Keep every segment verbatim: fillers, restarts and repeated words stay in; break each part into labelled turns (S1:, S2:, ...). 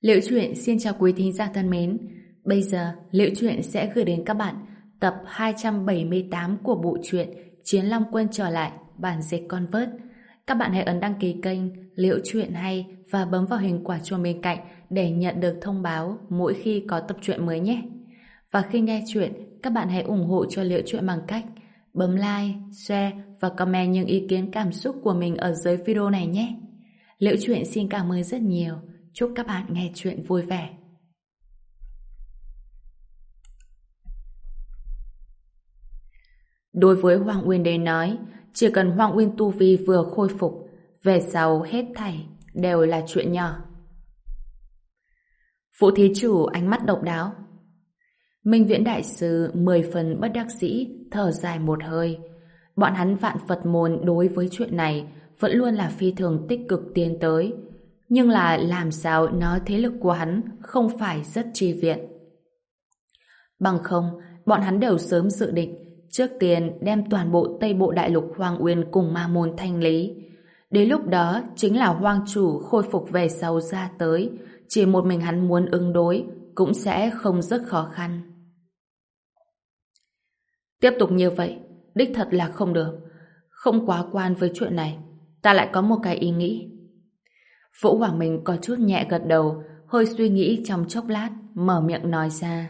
S1: Liễu Chuyện xin chào quý thính giả thân mến. Bây giờ, Liễu Chuyện sẽ gửi đến các bạn tập hai trăm bảy mươi tám của bộ truyện Chiến Long Quân trở lại, bản dịch Convert. Các bạn hãy ấn đăng ký kênh Liễu Chuyện hay và bấm vào hình quả chuông bên cạnh để nhận được thông báo mỗi khi có tập truyện mới nhé. Và khi nghe chuyện, các bạn hãy ủng hộ cho Liễu Chuyện bằng cách bấm like, share và comment những ý kiến cảm xúc của mình ở dưới video này nhé. Liễu Chuyện xin cảm ơn rất nhiều. Chúc các bạn nghe chuyện vui vẻ. Đối với Hoàng Uyên đến nói, chỉ cần Hoàng Uyên tu vi vừa khôi phục, về sau hết thảy đều là chuyện nhỏ. Phụ thí chủ ánh mắt độc đáo. Minh Viễn đại sư mười phần bất đắc dĩ thở dài một hơi. Bọn hắn Vạn Phật môn đối với chuyện này vẫn luôn là phi thường tích cực tiến tới. Nhưng là làm sao nói thế lực của hắn không phải rất chi viện. Bằng không, bọn hắn đều sớm dự định trước tiên đem toàn bộ Tây Bộ Đại Lục Hoàng Uyên cùng ma môn thanh lý. Đến lúc đó chính là Hoàng chủ khôi phục về sau ra tới, chỉ một mình hắn muốn ứng đối cũng sẽ không rất khó khăn. Tiếp tục như vậy, đích thật là không được. Không quá quan với chuyện này, ta lại có một cái ý nghĩ. Vũ Hoàng Minh có chút nhẹ gật đầu, hơi suy nghĩ trong chốc lát, mở miệng nói ra.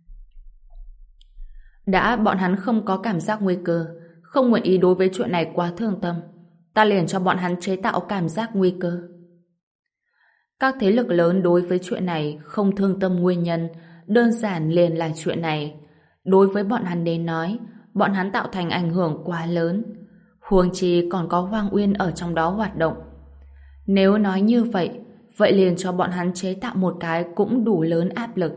S1: Đã bọn hắn không có cảm giác nguy cơ, không nguyện ý đối với chuyện này quá thương tâm, ta liền cho bọn hắn chế tạo cảm giác nguy cơ. Các thế lực lớn đối với chuyện này không thương tâm nguyên nhân, đơn giản liền là chuyện này. Đối với bọn hắn đến nói, bọn hắn tạo thành ảnh hưởng quá lớn. Huống chi còn có Hoàng Uyên ở trong đó hoạt động. Nếu nói như vậy, vậy liền cho bọn hắn chế tạo một cái cũng đủ lớn áp lực.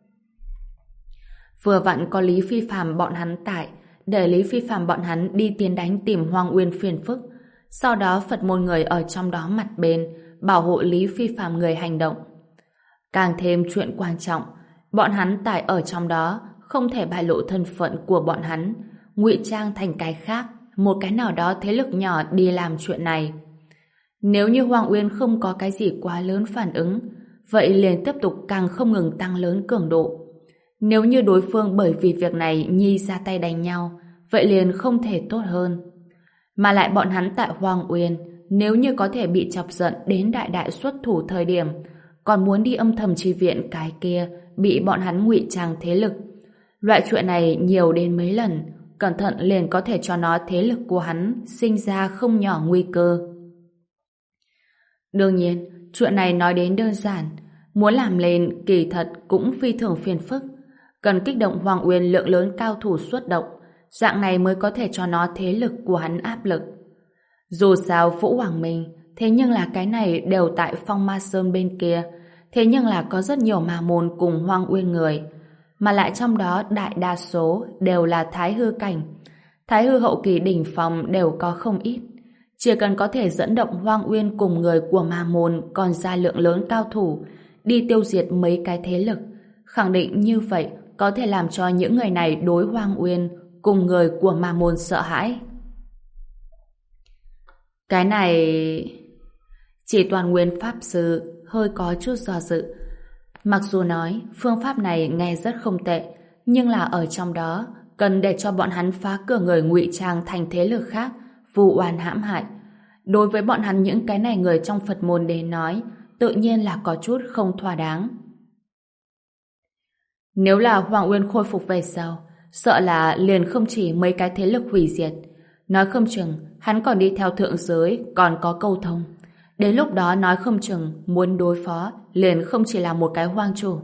S1: Vừa vặn có Lý Phi Phàm bọn hắn tại, để Lý Phi Phàm bọn hắn đi tiến đánh tìm Hoàng Uyên phiền phức. Sau đó Phật môn người ở trong đó mặt bên, bảo hộ Lý Phi Phàm người hành động. Càng thêm chuyện quan trọng, bọn hắn tại ở trong đó không thể bại lộ thân phận của bọn hắn, ngụy trang thành cái khác, một cái nào đó thế lực nhỏ đi làm chuyện này. Nếu như Hoàng Uyên không có cái gì quá lớn phản ứng, vậy liền tiếp tục càng không ngừng tăng lớn cường độ. Nếu như đối phương bởi vì việc này nhi ra tay đánh nhau, vậy liền không thể tốt hơn. Mà lại bọn hắn tại Hoàng Uyên, nếu như có thể bị chọc giận đến đại đại xuất thủ thời điểm, còn muốn đi âm thầm chi viện cái kia, bị bọn hắn ngụy trang thế lực. Loại chuyện này nhiều đến mấy lần, cẩn thận liền có thể cho nó thế lực của hắn sinh ra không nhỏ nguy cơ. Đương nhiên, chuyện này nói đến đơn giản, muốn làm lên kỳ thật cũng phi thường phiền phức, cần kích động Hoàng Uyên lượng lớn cao thủ xuất động, dạng này mới có thể cho nó thế lực của hắn áp lực. Dù sao Vũ Hoàng Minh, thế nhưng là cái này đều tại Phong Ma Sơn bên kia, thế nhưng là có rất nhiều ma môn cùng Hoàng Uyên người, mà lại trong đó đại đa số đều là thái hư cảnh, thái hư hậu kỳ đỉnh phong đều có không ít. Chỉ cần có thể dẫn động Hoàng Uyên cùng người của ma môn còn ra lượng lớn cao thủ đi tiêu diệt mấy cái thế lực, khẳng định như vậy có thể làm cho những người này đối Hoàng Uyên cùng người của ma môn sợ hãi. Cái này... Chỉ Toàn Nguyên Pháp Sư hơi có chút do dự. Mặc dù nói phương pháp này nghe rất không tệ, nhưng là ở trong đó cần để cho bọn hắn phá cửa người ngụy trang thành thế lực khác, vu oan hãm hại. Đối với bọn hắn những cái này người trong Phật môn đến nói, tự nhiên là có chút không thỏa đáng. Nếu là Hoàng Uyên khôi phục về sau, sợ là liền không chỉ mấy cái thế lực hủy diệt. Nói không chừng, hắn còn đi theo thượng giới, còn có câu thông. Đến lúc đó nói không chừng, muốn đối phó, liền không chỉ là một cái hoang chủ.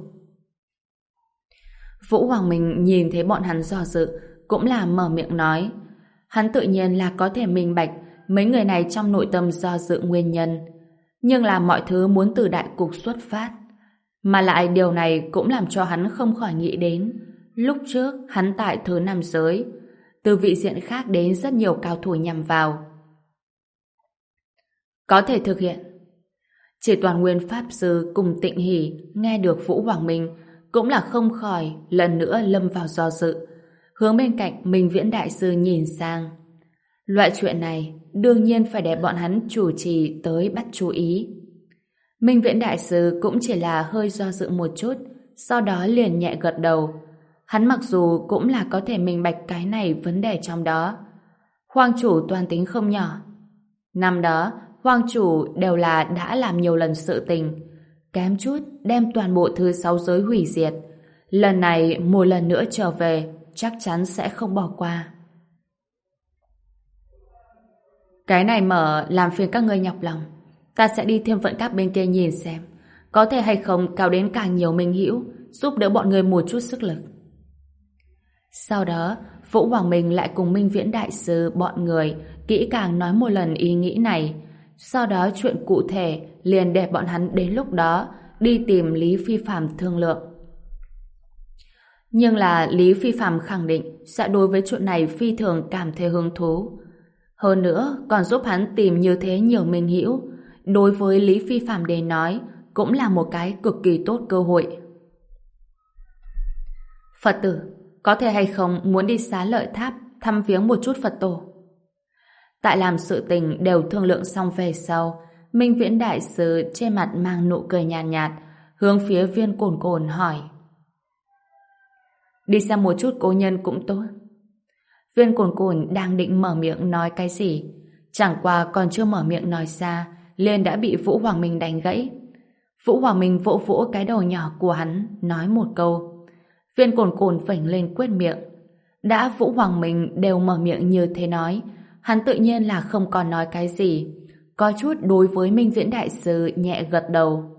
S1: Vũ Hoàng Minh nhìn thấy bọn hắn do dự, cũng là mở miệng nói. Hắn tự nhiên là có thể minh bạch mấy người này trong nội tâm do dự nguyên nhân. Nhưng là mọi thứ muốn từ đại cục xuất phát. Mà lại điều này cũng làm cho hắn không khỏi nghĩ đến. Lúc trước, hắn tại thứ năm giới. Từ vị diện khác đến rất nhiều cao thủ nhằm vào. Có thể thực hiện. Chỉ Toàn Nguyên Pháp Sư cùng Tịnh Hỷ nghe được Vũ Hoàng Minh cũng là không khỏi lần nữa lâm vào do dự. Hướng bên cạnh Minh Viễn Đại Sư nhìn sang. Loại chuyện này đương nhiên phải để bọn hắn chủ trì tới bắt chú ý. Minh Viễn Đại Sư cũng chỉ là hơi do dự một chút, sau đó liền nhẹ gật đầu. Hắn mặc dù cũng là có thể minh bạch cái này vấn đề trong đó. Hoang chủ toan tính không nhỏ. Năm đó, Hoang chủ đều là đã làm nhiều lần sự tình, kém chút đem toàn bộ thứ sáu giới hủy diệt. Lần này một lần nữa trở về, chắc chắn sẽ không bỏ qua. Cái này mở làm phiền các ngươi nhọc lòng. Ta sẽ đi thêm vận các bên kia nhìn xem, có thể hay không cao đến càng nhiều minh hữu, giúp đỡ bọn người một chút sức lực. Sau đó, Vũ Hoàng Minh lại cùng Minh Viễn Đại Sư bọn người kỹ càng nói một lần ý nghĩ này. Sau đó chuyện cụ thể liền để bọn hắn đến lúc đó đi tìm Lý Phi Phạm thương lượng. Nhưng là Lý Phi Phạm khẳng định sẽ đối với chuyện này phi thường cảm thấy hứng thú. Hơn nữa còn giúp hắn tìm như thế nhiều minh hữu. Đối với Lý Phi Phạm đến nói cũng là một cái cực kỳ tốt cơ hội. Phật tử, có thể hay không muốn đi Xá Lợi Tháp thăm viếng một chút Phật tổ? Tại làm sự tình đều thương lượng xong về sau, Minh Viễn Đại Sư trên mặt mang nụ cười nhàn nhạt, nhạt, hướng phía Viên Cồn Cồn hỏi. Đi xem một chút cố nhân cũng tốt. Viên Cồn Cồn đang định mở miệng nói cái gì, chẳng qua còn chưa mở miệng nói ra, liền đã bị Vũ Hoàng Minh đánh gãy. Vũ Hoàng Minh vỗ vỗ cái đầu nhỏ của hắn, nói một câu. Viên Cồn Cồn phẩy lên quyết miệng. Đã Vũ Hoàng Minh đều mở miệng như thế nói, hắn tự nhiên là không còn nói cái gì. Có chút đối với Minh Viễn Đại Sư nhẹ gật đầu.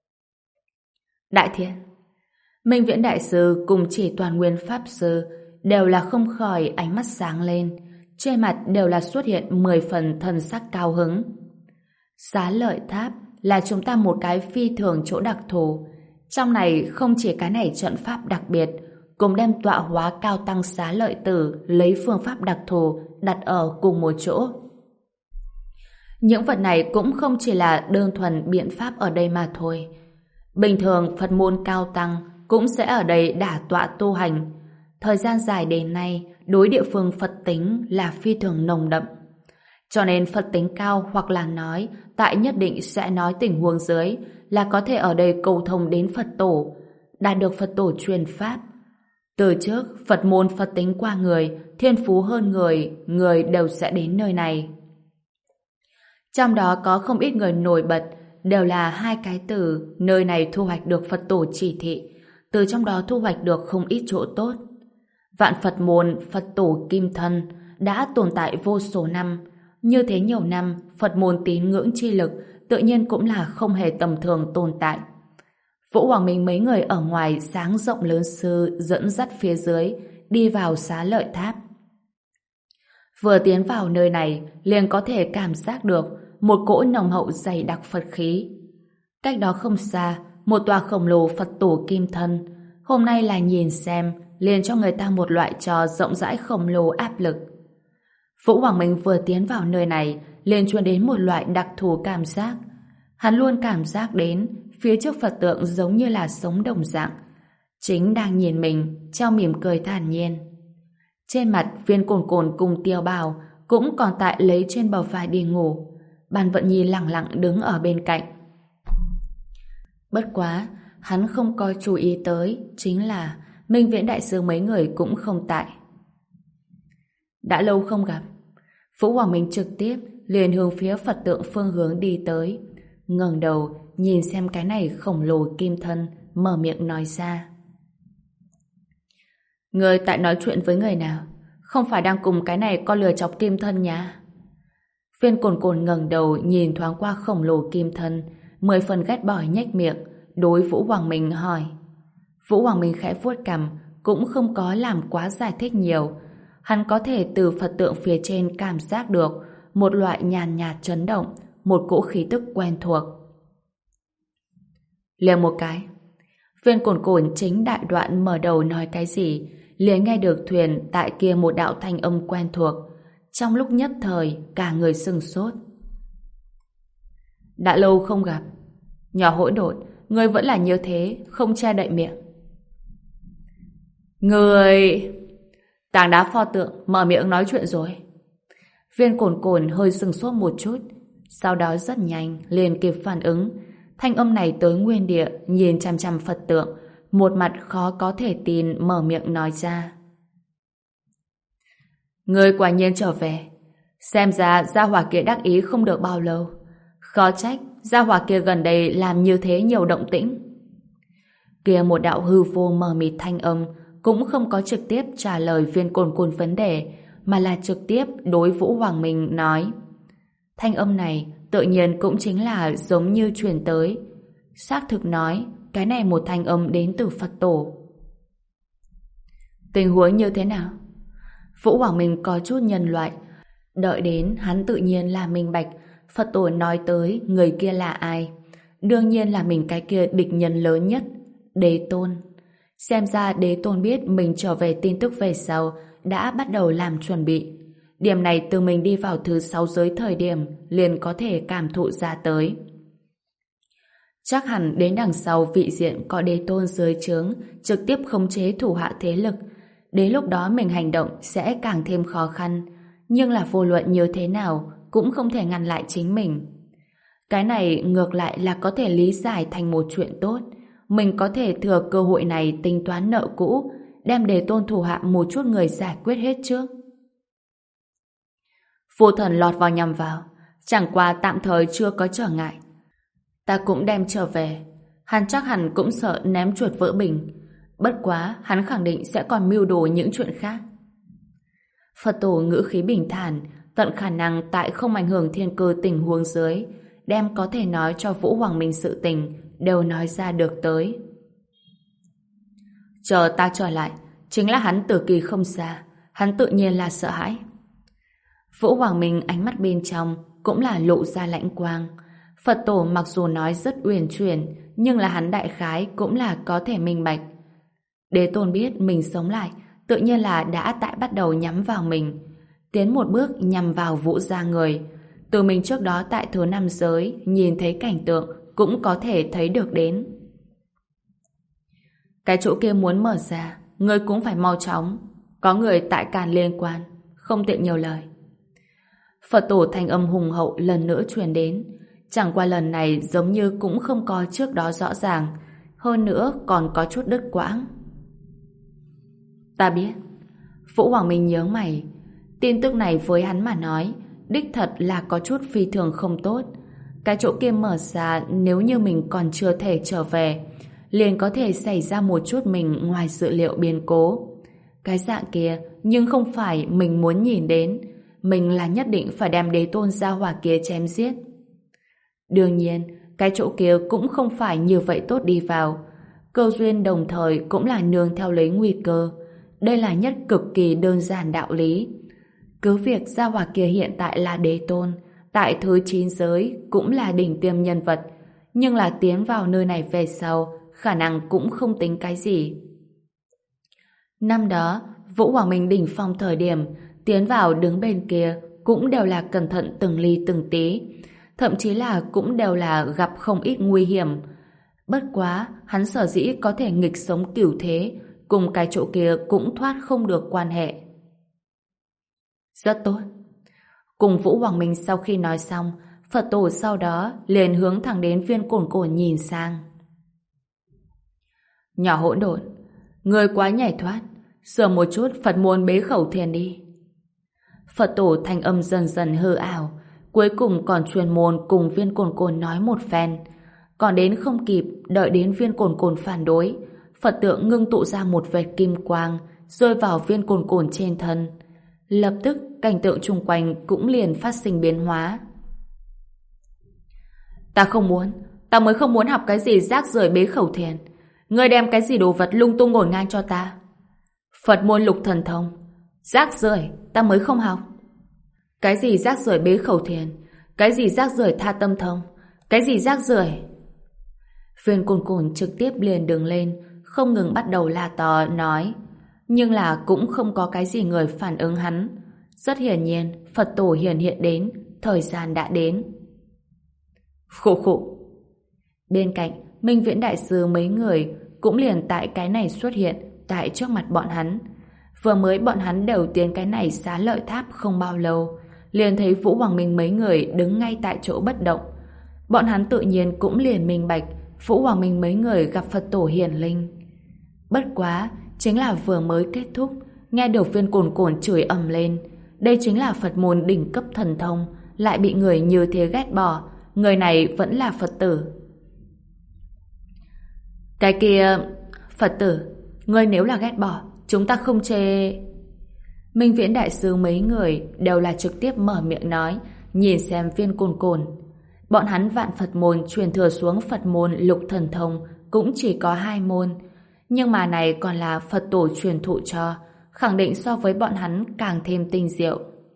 S1: Đại Thiện. Minh Viễn Đại Sư cùng Chỉ Toàn Nguyên Pháp Sư đều là không khỏi ánh mắt sáng lên, trên mặt đều là xuất hiện mười phần thần sắc cao hứng. Xá Lợi Tháp là chúng ta một cái phi thường chỗ đặc thù. Trong này không chỉ cái này trận pháp đặc biệt, cùng đem tọa hóa cao tăng Xá Lợi Tử lấy phương pháp đặc thù đặt ở cùng một chỗ. Những vật này cũng không chỉ là đơn thuần biện pháp ở đây mà thôi. Bình thường Phật môn cao tăng cũng sẽ ở đây đả tọa tu hành. Thời gian dài đến nay, đối địa phương Phật tính là phi thường nồng đậm. Cho nên Phật tính cao hoặc là nói, tại nhất định sẽ nói tình huống dưới là có thể ở đây cầu thông đến Phật tổ, đạt được Phật tổ truyền pháp. Từ trước, Phật môn Phật tính qua người, thiên phú hơn người, người đều sẽ đến nơi này. Trong đó có không ít người nổi bật, đều là hai cái từ nơi này thu hoạch được Phật tổ chỉ thị, từ trong đó thu hoạch được không ít chỗ tốt. Vạn Phật môn Phật tổ Kim Thân đã tồn tại vô số năm, như thế nhiều năm Phật môn tín ngưỡng chi lực tự nhiên cũng là không hề tầm thường tồn tại. Vũ Hoàng Minh mấy người ở ngoài sáng rộng lớn sư dẫn dắt phía dưới đi vào Xá Lợi Tháp. Vừa tiến vào nơi này liền có thể cảm giác được một cỗ nồng hậu dày đặc Phật khí. Cách đó không xa, một tòa khổng lồ Phật tổ Kim Thân. Hôm nay là nhìn xem liền cho người ta một loại trò rộng rãi khổng lồ áp lực. Vũ Hoàng Minh vừa tiến vào nơi này liền truyền đến một loại đặc thù cảm giác. Hắn luôn cảm giác đến phía trước Phật tượng giống như là sống đồng dạng, chính đang nhìn mình, treo mỉm cười thản nhiên. Trên mặt Viên Cồn Cồn cùng Tiêu Bào cũng còn tại lấy trên bờ vai đi ngủ. Bàn Vận Nhi lặng lặng đứng ở bên cạnh. Bất quá, hắn không coi chú ý tới chính là Minh Viễn Đại Sư mấy người cũng không tại. Đã lâu không gặp, Vũ Hoàng Minh trực tiếp liền hướng phía Phật tượng phương hướng đi tới, ngẩng đầu nhìn xem cái này khổng lồ kim thân, mở miệng nói ra. Người tại nói chuyện với người nào? Không phải đang cùng cái này con lừa chọc kim thân nhá? Viên Cồn Cồn ngẩng đầu nhìn thoáng qua khổng lồ kim thân, mười phần ghét bỏ nhếch miệng, đối Vũ Hoàng Minh hỏi. Vũ Hoàng Minh khẽ vuốt cằm, cũng không có làm quá giải thích nhiều. Hắn có thể từ Phật tượng phía trên cảm giác được một loại nhàn nhạt chấn động, một cỗ khí tức quen thuộc. Liền một cái. Viên Cồn Cồn chính đại đoạn mở đầu nói cái gì, liền nghe được thuyền tại kia một đạo thanh âm quen thuộc. Trong lúc nhất thời, cả người sừng sốt. Đã lâu không gặp. Nhỏ hỗn độn, ngươi vẫn là như thế, không che đậy miệng. Người... Tảng đá pho tượng mở miệng nói chuyện rồi. Viên Cồn Cồn hơi sừng sốt một chút, sau đó rất nhanh liền kịp phản ứng, Thanh âm này tới nguyên địa, nhìn chằm chằm Phật tượng, một mặt khó có thể tin mở miệng nói ra. Ngươi quả nhiên trở về. Xem ra gia hỏa kia đắc ý không được bao lâu. Khó trách, gia hỏa kia gần đây làm như thế nhiều động tĩnh. Kia một đạo hư vô mờ mịt thanh âm cũng không có trực tiếp trả lời Viên Cồn Cồn vấn đề, mà là trực tiếp đối Vũ Hoàng Minh nói. Thanh âm này tự nhiên cũng chính là giống như truyền tới. Xác thực nói, cái này một thanh âm đến từ Phật tổ. Tình huống như thế nào? Vũ Hoàng Minh có chút nhân loại. Đợi đến hắn tự nhiên là minh bạch Phật tổ nói tới người kia là ai. Đương nhiên là mình cái kia địch nhân lớn nhất, Đế Tôn. Xem ra Đế Tôn biết mình trở về tin tức về sau, đã bắt đầu làm chuẩn bị. Điểm này từ mình đi vào thứ sáu giới thời điểm liền có thể cảm thụ ra tới. Chắc hẳn đến đằng sau vị diện có Đế Tôn dưới trướng trực tiếp khống chế thủ hạ thế lực. Đến lúc đó mình hành động sẽ càng thêm khó khăn. Nhưng là vô luận như thế nào cũng không thể ngăn lại chính mình. Cái này ngược lại là có thể lý giải thành một chuyện tốt. Mình có thể thừa cơ hội này tính toán nợ cũ, đem Đế Tôn thủ hạ một chút người giải quyết hết trước. Vô thần lọt vào nhằm vào, chẳng qua tạm thời chưa có trở ngại. Ta cũng đem trở về. Hắn chắc hẳn cũng sợ ném chuột vỡ bình. Bất quá, hắn khẳng định sẽ còn mưu đồ những chuyện khác. Phật tổ ngữ khí bình thản, tận khả năng tại không ảnh hưởng thiên cơ tình huống dưới, đem có thể nói cho Vũ Hoàng Minh sự tình, đều nói ra được tới. Chờ ta trở lại, chính là hắn tử kỳ không xa, hắn tự nhiên là sợ hãi. Vũ Hoàng Minh ánh mắt bên trong cũng là lộ ra lãnh quang. Phật tổ mặc dù nói rất uyển chuyển, nhưng là hắn đại khái cũng là có thể minh bạch. Đế Tôn biết mình sống lại, tự nhiên là đã tại bắt đầu nhắm vào mình, tiến một bước nhằm vào Vũ gia người. Từ mình trước đó tại thứ năm giới nhìn thấy cảnh tượng cũng có thể thấy được đến. Cái chỗ kia muốn mở ra, ngươi cũng phải mau chóng. Có người tại càn liên quan, không tiện nhiều lời. Phật tổ thanh âm hùng hậu lần nữa truyền đến. Chẳng qua lần này giống như cũng không có trước đó rõ ràng, hơn nữa còn có chút đứt quãng. Ta biết. Vũ Hoàng Minh nhớ mày. Tin tức này với hắn mà nói, đích thật là có chút phi thường không tốt. Cái chỗ kia mở ra, nếu như mình còn chưa thể trở về, liền có thể xảy ra một chút mình ngoài dự liệu biến cố. Cái dạng kia, nhưng không phải mình muốn nhìn đến. Mình là nhất định phải đem Đế Tôn gia hỏa kia chém giết. Đương nhiên, cái chỗ kia cũng không phải như vậy tốt đi vào. Cơ duyên đồng thời cũng là nương theo lấy nguy cơ. Đây là nhất cực kỳ đơn giản đạo lý. Cứ việc gia hỏa kia hiện tại là Đế Tôn, tại thứ chín giới cũng là đỉnh tiêm nhân vật, nhưng là tiến vào nơi này về sau, khả năng cũng không tính cái gì. Năm đó, Vũ Hoàng Minh đỉnh phong thời điểm, tiến vào đứng bên kia cũng đều là cẩn thận từng ly từng tí, thậm chí là cũng đều là gặp không ít nguy hiểm. Bất quá, hắn sở dĩ có thể nghịch sống cửu thế, cùng cái chỗ kia cũng thoát không được quan hệ. Rất tốt. Cùng Vũ Hoàng Minh sau khi nói xong, Phật tổ sau đó liền hướng thẳng đến Viên Cồn Cồn nhìn sang. Nhỏ hỗn độn, người quá nhảy thoát, sửa một chút Phật môn bế khẩu thiền đi. Phật tổ thanh âm dần dần hư ảo, cuối cùng còn truyền môn cùng Viên Cồn Cồn nói một phen. Còn đến không kịp đợi đến Viên Cồn Cồn phản đối, Phật tượng ngưng tụ ra một vệt kim quang rơi vào Viên Cồn Cồn trên thân. Lập tức cảnh tượng chung quanh cũng liền phát sinh biến hóa. Ta không muốn, ta mới không muốn học cái gì rác rưởi bế khẩu thiền. Ngươi đem cái gì đồ vật lung tung ngổn ngang cho ta. Phật môn lục thần thông, rác rưởi, ta mới không học. Cái gì rác rưởi bế khẩu thiền, cái gì rác rưởi tha tâm thông, cái gì rác rưởi. Viên Cồn Cồn trực tiếp liền đứng lên, không ngừng bắt đầu la to nói, nhưng là cũng không có cái gì người phản ứng hắn. Rất hiển nhiên, Phật tổ hiển hiện đến, thời gian đã đến. Khổ khổ. Bên cạnh, Minh Viễn Đại Sư mấy người cũng liền tại cái này xuất hiện tại trước mặt bọn hắn. Vừa mới bọn hắn đều tiến cái này Xá Lợi Tháp không bao lâu, liền thấy Vũ Hoàng Minh mấy người đứng ngay tại chỗ bất động. Bọn hắn tự nhiên cũng liền minh bạch Vũ Hoàng Minh mấy người gặp Phật tổ hiển linh. Bất quá, chính là vừa mới kết thúc, nghe được Viên Cồn Cồn chửi ầm lên. Đây chính là Phật môn đỉnh cấp thần thông, lại bị người như thế ghét bỏ. Người này vẫn là Phật tử. Cái kia... Phật tử, ngươi nếu là ghét bỏ, chúng ta không chê... Minh Viễn Đại Sư mấy người đều là trực tiếp mở miệng nói, nhìn xem Viên Cồn Cồn. Bọn hắn vạn Phật môn truyền thừa xuống Phật môn lục thần thông cũng chỉ có hai môn. Nhưng mà này còn là Phật tổ truyền thụ cho, khẳng định so với bọn hắn càng thêm tinh diệu.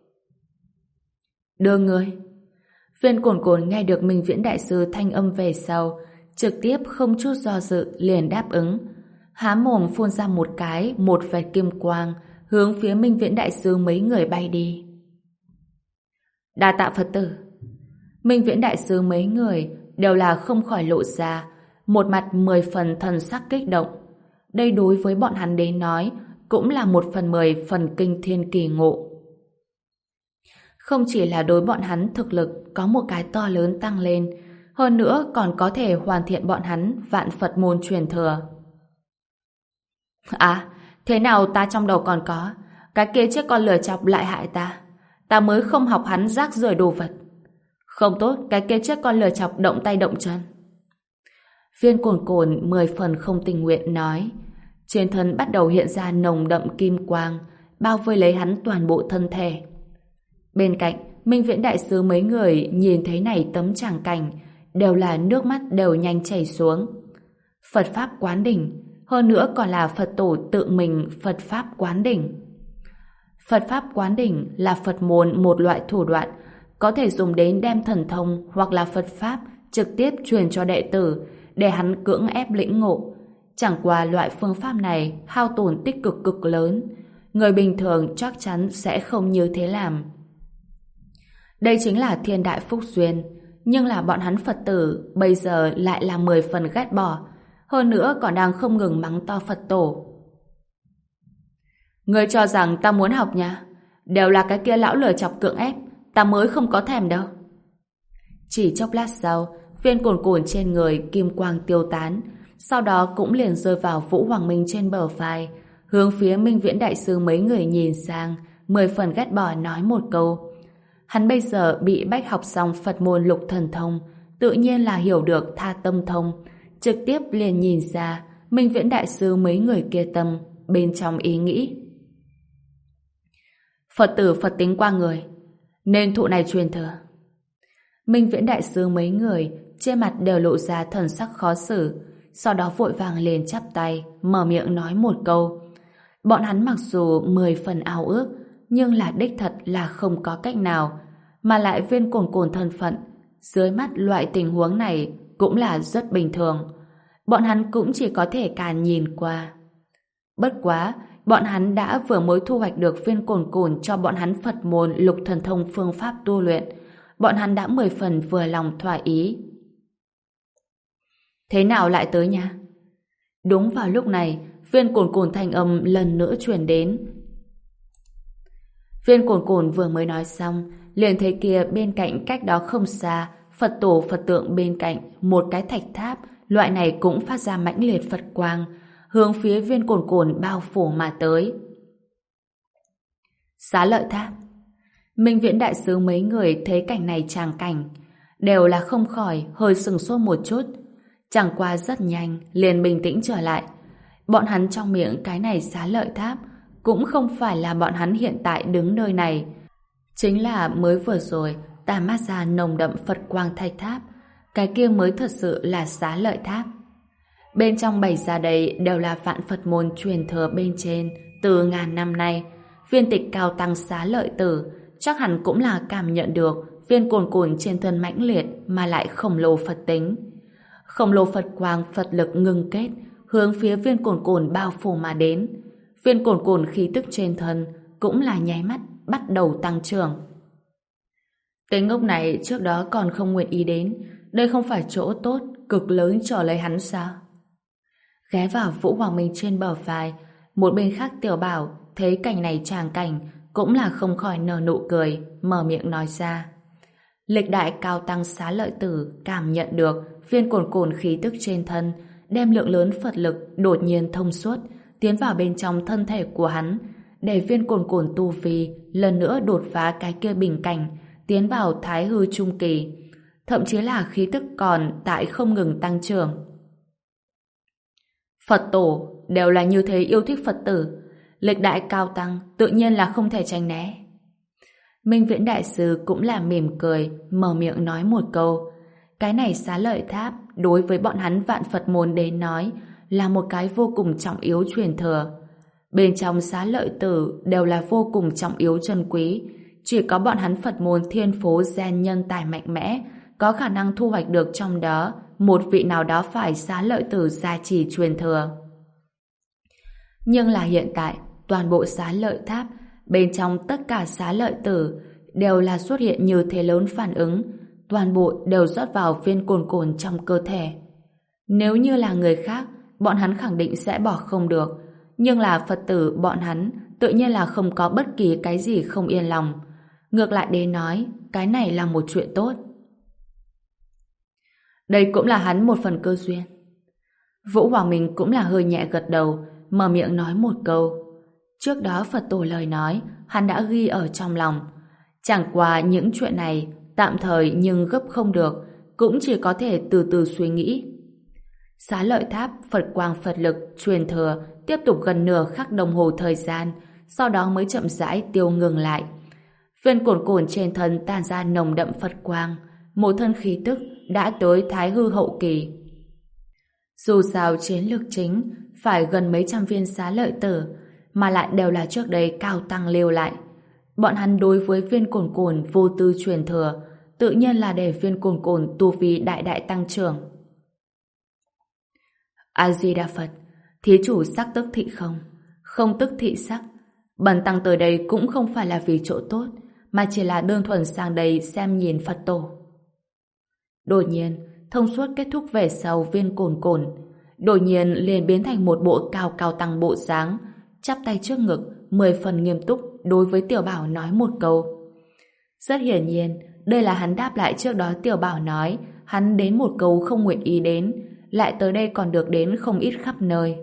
S1: Đưa ngươi. Viên Cồn Cồn nghe được Minh Viễn Đại Sư thanh âm về sau, trực tiếp không chút do dự liền đáp ứng. Há mồm phun ra một cái, một vệt kim quang, hướng phía Minh Viễn Đại Sư mấy người bay đi. Đa tạ Phật tử. Minh Viễn Đại Sư mấy người đều là không khỏi lộ ra một mặt mười phần thần sắc kích động. Đây đối với bọn hắn đến nói cũng là một phần mười phần kinh thiên kỳ ngộ. Không chỉ là đối bọn hắn thực lực có một cái to lớn tăng lên, hơn nữa còn có thể hoàn thiện bọn hắn vạn Phật môn truyền thừa. À, thế nào ta trong đầu còn có cái kia chiếc con lừa chọc lại hại ta. Ta mới không học hắn rác rưởi đồ vật. Không tốt, cái kia chiếc con lừa chọc động tay động chân. Viên Cồn Cồn mười phần không tình nguyện nói. Trên thân bắt đầu hiện ra nồng đậm kim quang, bao vây lấy hắn toàn bộ thân thể. Bên cạnh, Minh Viễn Đại Sư mấy người nhìn thấy này tấm tràng cảnh, đều là nước mắt đều nhanh chảy xuống. Phật Pháp quán đỉnh, hơn nữa còn là Phật tổ tự mình Phật Pháp quán đỉnh. Phật Pháp quán đỉnh là Phật môn một loại thủ đoạn, có thể dùng đến đem thần thông hoặc là Phật Pháp trực tiếp truyền cho đệ tử, để hắn cưỡng ép lĩnh ngộ. Chẳng qua loại phương pháp này hao tổn tích cực cực lớn, người bình thường chắc chắn sẽ không như thế làm. Đây chính là thiên đại phúc duyên, nhưng là bọn hắn Phật tử bây giờ lại là mười phần ghét bỏ, hơn nữa còn đang không ngừng mắng to Phật tổ. Ngươi cho rằng ta muốn học nha? Đều là cái kia lão lừa chọc cưỡng ép, ta mới không có thèm đâu. Chỉ chốc lát sau, Viên Cồn Cồn trên người kim quang tiêu tán, sau đó cũng liền rơi vào Vũ Hoàng Minh trên bờ vai, hướng phía Minh Viễn Đại Sư mấy người nhìn sang, mười phần ghét bỏ nói một câu. Hắn bây giờ bị bách học xong Phật môn lục thần thông, tự nhiên là hiểu được tha tâm thông, trực tiếp liền nhìn ra Minh Viễn Đại Sư mấy người kia tâm bên trong ý nghĩ. Phật tử Phật tính qua người, nên thụ này truyền thừa. Minh Viễn Đại Sư mấy người trên mặt đều lộ ra thần sắc khó xử, sau đó vội vàng liền chắp tay, mở miệng nói một câu. Bọn hắn mặc dù mười phần ao ước, nhưng là đích thật là không có cách nào, mà lại Viên Cồn Cồn thân phận, dưới mắt loại tình huống này cũng là rất bình thường. Bọn hắn cũng chỉ có thể càn nhìn qua. Bất quá, bọn hắn đã vừa mới thu hoạch được Viên Cồn Cồn cho bọn hắn Phật môn lục thần thông phương pháp tu luyện. Bọn hắn đã mười phần vừa lòng thỏa ý. Thế nào lại tới nha? Đúng vào lúc này, Viên Cồn Cồn thanh âm lần nữa truyền đến. Viên Cồn Cồn vừa mới nói xong, liền thấy kia bên cạnh cách đó không xa, Phật tổ Phật tượng bên cạnh một cái thạch tháp, loại này cũng phát ra mãnh liệt Phật quang, hướng phía Viên Cồn Cồn bao phủ mà tới. Xá Lợi Tháp. Minh Viễn Đại Sư mấy người thấy cảnh này tràng cảnh, đều là không khỏi hơi sừng sốt một chút, chẳng qua rất nhanh liền bình tĩnh trở lại. Bọn hắn trong miệng cái này Xá Lợi Tháp cũng không phải là bọn hắn hiện tại đứng nơi này, chính là mới vừa rồi ta mát ra nồng đậm Phật quang thạch tháp, cái kia mới thật sự là Xá Lợi Tháp. Bên trong bày ra đây đều là vạn Phật môn truyền thừa bên trên từ ngàn năm nay. Viên tịch cao tăng Xá Lợi Tử chắc hẳn cũng là cảm nhận được Viên Cồn Cồn trên thân mãnh liệt mà lại khổng lồ Phật tính. Khổng lồ Phật quang Phật lực ngưng kết, hướng phía Viên Cồn Cồn bao phủ mà đến. Viên Cồn Cồn khí tức trên thân cũng là nháy mắt bắt đầu tăng trưởng. Tên ngốc này trước đó còn không nguyện ý đến, đây không phải chỗ tốt cực lớn trở lấy hắn sao? Ghé vào Vũ Hoàng Minh trên bờ vai, một bên khác Tiểu Bảo thấy cảnh này tràng cảnh cũng là không khỏi nở nụ cười, mở miệng nói ra. Lịch đại cao tăng Xá Lợi Tử cảm nhận được viên cồn cồn khí tức trên thân, đem lượng lớn Phật lực đột nhiên thông suốt, tiến vào bên trong thân thể của hắn, để viên cồn cồn tu vi lần nữa đột phá cái kia bình cảnh, tiến vào thái hư trung kỳ, thậm chí là khí tức còn tại không ngừng tăng trưởng. Phật tổ đều là như thế yêu thích Phật tử, lịch đại cao tăng tự nhiên là không thể tránh né. Minh Viễn Đại Sư cũng là mỉm cười, mở miệng nói một câu. Cái này Xá Lợi Tháp đối với bọn hắn Vạn Phật môn đến nói là một cái vô cùng trọng yếu truyền thừa. Bên trong Xá Lợi Tử đều là vô cùng trọng yếu chân quý, chỉ có bọn hắn Phật môn thiên phú gen nhân tài mạnh mẽ có khả năng thu hoạch được trong đó một vị nào đó phải Xá Lợi Tử gia trì truyền thừa. Nhưng là hiện tại toàn bộ Xá Lợi Tháp, bên trong tất cả Xá Lợi Tử đều là xuất hiện như thế lớn phản ứng, toàn bộ đều rót vào viên cồn cồn trong cơ thể. Nếu như là người khác, bọn hắn khẳng định sẽ bỏ không được, nhưng là Phật tử bọn hắn tự nhiên là không có bất kỳ cái gì không yên lòng. Ngược lại đến nói, cái này là một chuyện tốt. Đây cũng là hắn một phần cơ duyên. Vũ Hoàng Minh cũng là hơi nhẹ gật đầu, mở miệng nói một câu. Trước đó Phật tổ lời nói, hắn đã ghi ở trong lòng. Chẳng qua những chuyện này tạm thời nhưng gấp không được, cũng chỉ có thể từ từ suy nghĩ. Xá Lợi Tháp Phật quang Phật lực truyền thừa tiếp tục gần nửa khắc đồng hồ thời gian, sau đó mới chậm rãi tiêu ngừng lại. Viên cồn cồn trên thân tàn ra nồng đậm Phật quang, một thân khí tức đã tới thái hư hậu kỳ. Dù sao chiến lược chính phải gần mấy trăm viên Xá Lợi Tử, mà lại đều là trước đây cao tăng lưu lại. Bọn hắn đối với viên cồn cồn vô tư truyền thừa, tự nhiên là để viên cồn cồn tu vi đại đại tăng trưởng. A-di-đà Phật, thí chủ sắc tức thị không, không tức thị sắc. Bần tăng tới đây cũng không phải là vì chỗ tốt, mà chỉ là đơn thuần sang đây xem nhìn Phật tổ. Đột nhiên, thông suốt kết thúc về sau viên cồn cồn, đột nhiên liền biến thành một bộ cao cao tăng bộ dáng, chắp tay trước ngực, mười phần nghiêm túc đối với Tiểu Bảo nói một câu. Rất hiển nhiên, đây là hắn đáp lại trước đó Tiểu Bảo nói, hắn đến một câu không nguyện ý đến, lại tới đây còn được đến không ít khắp nơi.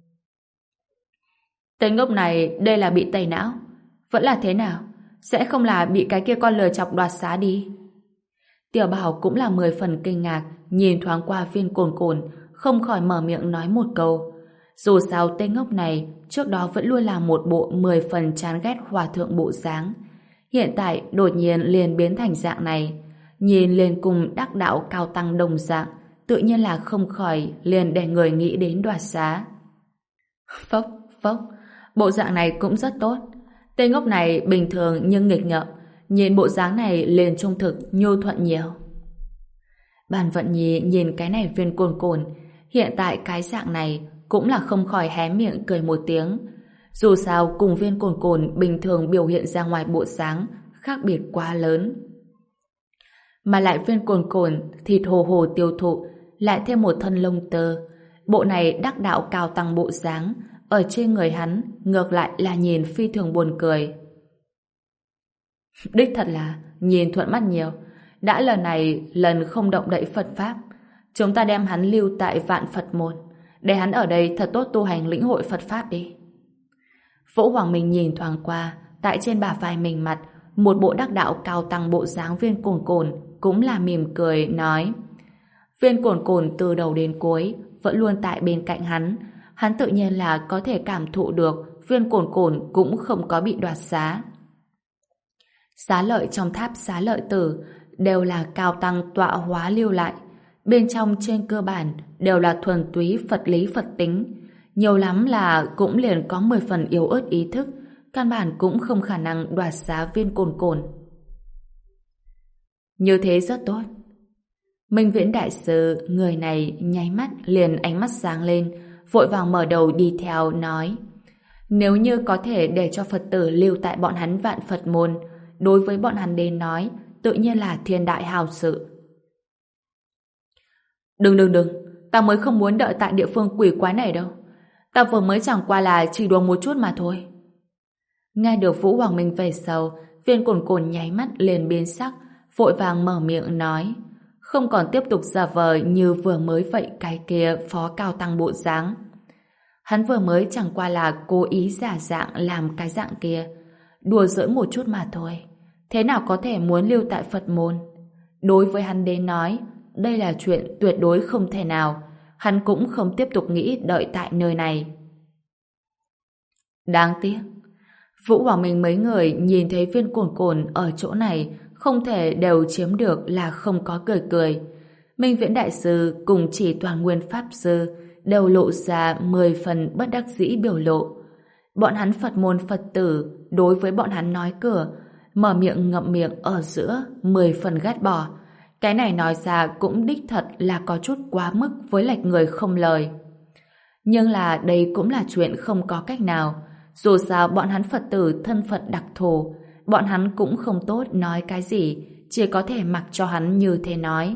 S1: Tên ngốc này, đây là bị tẩy não, vẫn là thế nào? Sẽ không là bị cái kia con lừa chọc đoạt xá đi? Tiểu Bảo cũng là mười phần kinh ngạc, nhìn thoáng qua viên cồn cồn, không khỏi mở miệng nói một câu. Dù sao tên ngốc này trước đó vẫn luôn là một bộ mười phần chán ghét hòa thượng bộ dáng, hiện tại đột nhiên liền biến thành dạng này, nhìn liền cùng đắc đạo cao tăng đồng dạng, tự nhiên là không khỏi liền để người nghĩ đến đoạt xá. Phốc phốc, bộ dạng này cũng rất tốt. Tên ngốc này bình thường nhưng nghịch ngợm, nhìn bộ dáng này liền trung thực nhu thuận nhiều. Bàn Vận Nhi nhìn cái này viên cồn cồn, hiện tại cái dạng này cũng là không khỏi hé miệng cười một tiếng. Dù sao cùng viên cồn cồn bình thường biểu hiện ra ngoài bộ dáng khác biệt quá lớn. Mà lại viên cồn cồn thịt hồ hồ tiêu thụ, lại thêm một thân lông tơ, bộ này đắc đạo cao tăng bộ dáng, ở trên người hắn ngược lại là nhìn phi thường buồn cười. Đích thật là nhìn thuận mắt nhiều. Đã lần này lần không động đậy Phật Pháp, chúng ta đem hắn lưu tại Vạn Phật môn, để hắn ở đây thật tốt tu hành lĩnh hội Phật Pháp đi. Vũ Hoàng Minh nhìn thoáng qua, tại trên bả vai mình mặt, một bộ đắc đạo cao tăng bộ dáng viên cồn cồn cũng là mỉm cười nói. Viên cồn cồn từ đầu đến cuối vẫn luôn tại bên cạnh hắn, hắn tự nhiên là có thể cảm thụ được viên cồn cồn cũng không có bị đoạt xá. Xá lợi trong tháp Xá Lợi Tử đều là cao tăng tọa hóa lưu lại, bên trong trên cơ bản đều là thuần túy Phật lý Phật tính, nhiều lắm là cũng liền có mười phần yếu ớt ý thức, căn bản cũng không khả năng đoạt xá viên cồn cồn. Như thế rất tốt. Minh Viễn Đại Sư người này nháy mắt liền ánh mắt sáng lên, vội vàng mở đầu đi theo nói, nếu như có thể để cho Phật tử lưu tại bọn hắn Vạn Phật môn, đối với bọn hắn đến nói tự nhiên là thiên đại hào sự. Đừng đừng đừng, ta mới không muốn đợi tại địa phương quỷ quái này đâu. Ta vừa mới chẳng qua là chỉ đùa một chút mà thôi. Nghe được Vũ Hoàng Minh về sau, viên cồn cồn nháy mắt liền biến sắc, vội vàng mở miệng nói, không còn tiếp tục giả vờ như vừa mới vậy cái kia phó cao tăng bộ dáng. Hắn vừa mới chẳng qua là cố ý giả dạng làm cái dạng kia, đùa giỡn một chút mà thôi. Thế nào có thể muốn lưu tại Phật môn? Đối với hắn đến nói, đây là chuyện tuyệt đối không thể nào. Hắn cũng không tiếp tục nghĩ đợi tại nơi này. Đáng tiếc, Vũ Hoàng Minh mấy người nhìn thấy Viên Cồn Cồn ở chỗ này không thể đều chiếm được là không có cười cười. Minh Viễn Đại Sư cùng Chỉ Toàn Nguyên Pháp Sư đều lộ ra mười phần bất đắc dĩ biểu lộ. Bọn hắn Phật môn Phật tử đối với bọn hắn nói cửa, mở miệng ngậm miệng ở giữa mười phần ghét bỏ. Cái này nói ra cũng đích thật là có chút quá mức với lệch người không lời. Nhưng là đây cũng là chuyện không có cách nào. Dù sao bọn hắn Phật tử thân phận đặc thù, bọn hắn cũng không tốt nói cái gì, chỉ có thể mặc cho hắn như thế nói.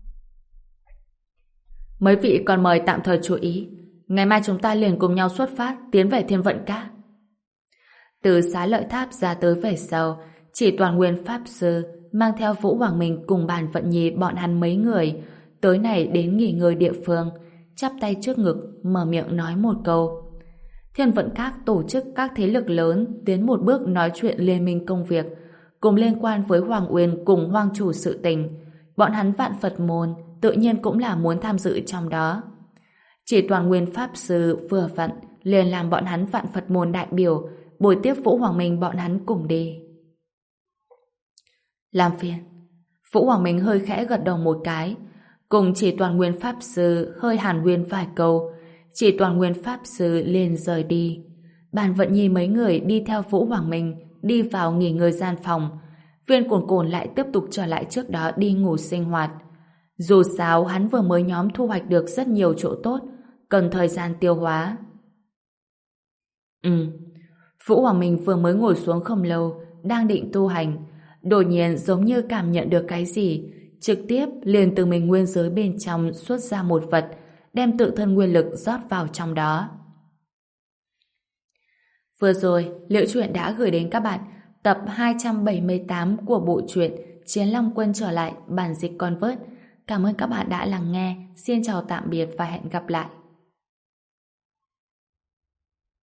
S1: Mấy vị còn mời tạm thời chú ý, ngày mai chúng ta liền cùng nhau xuất phát tiến về Thiên Vận Các. Từ Xá Lợi Tháp ra tới về sau, Chỉ Toàn Nguyên Pháp Sư mang theo Vũ Hoàng Minh cùng Bàn Vận Nhi bọn hắn mấy người tới này đến nghỉ ngơi địa phương, chắp tay trước ngực mở miệng nói một câu. Thiên Vận Các tổ chức các thế lực lớn tiến một bước nói chuyện liên minh công việc cùng liên quan với Hoàng Uyên cùng Hoàng Chủ sự tình. Bọn hắn Vạn Phật môn tự nhiên cũng là muốn tham dự trong đó. Chỉ Toàn Nguyên Pháp Sư vừa vặn liền làm bọn hắn Vạn Phật môn đại biểu buổi tiếp Vũ Hoàng Minh bọn hắn cùng đi. Làm phiền. Vũ Hoàng Minh hơi khẽ gật đầu một cái, cùng Chỉ Toàn Nguyên Pháp Sư hơi hàn huyên vài câu. Chỉ Toàn Nguyên Pháp Sư liền rời đi. Bàn Vận Nhi mấy người đi theo Vũ Hoàng Minh đi vào nghỉ ngơi gian phòng. Viên Cồn Cồn lại tiếp tục trở lại trước đó đi ngủ sinh hoạt. Dù sao hắn vừa mới nhóm thu hoạch được rất nhiều chỗ tốt, cần thời gian tiêu hóa. Ừ. Vũ Hoàng Minh vừa mới ngồi xuống không lâu, đang định tu hành, đột nhiên giống như cảm nhận được cái gì, trực tiếp liền từ mình nguyên giới bên trong xuất ra một vật, đem tự thân nguyên lực rót vào trong đó. Vừa rồi, Liễu Chuyện đã gửi đến các bạn tập hai trăm bảy mươi tám của bộ truyện Chiến Long Quân trở lại bản dịch Convert. Cảm ơn các bạn đã lắng nghe. Xin chào tạm biệt và hẹn gặp lại.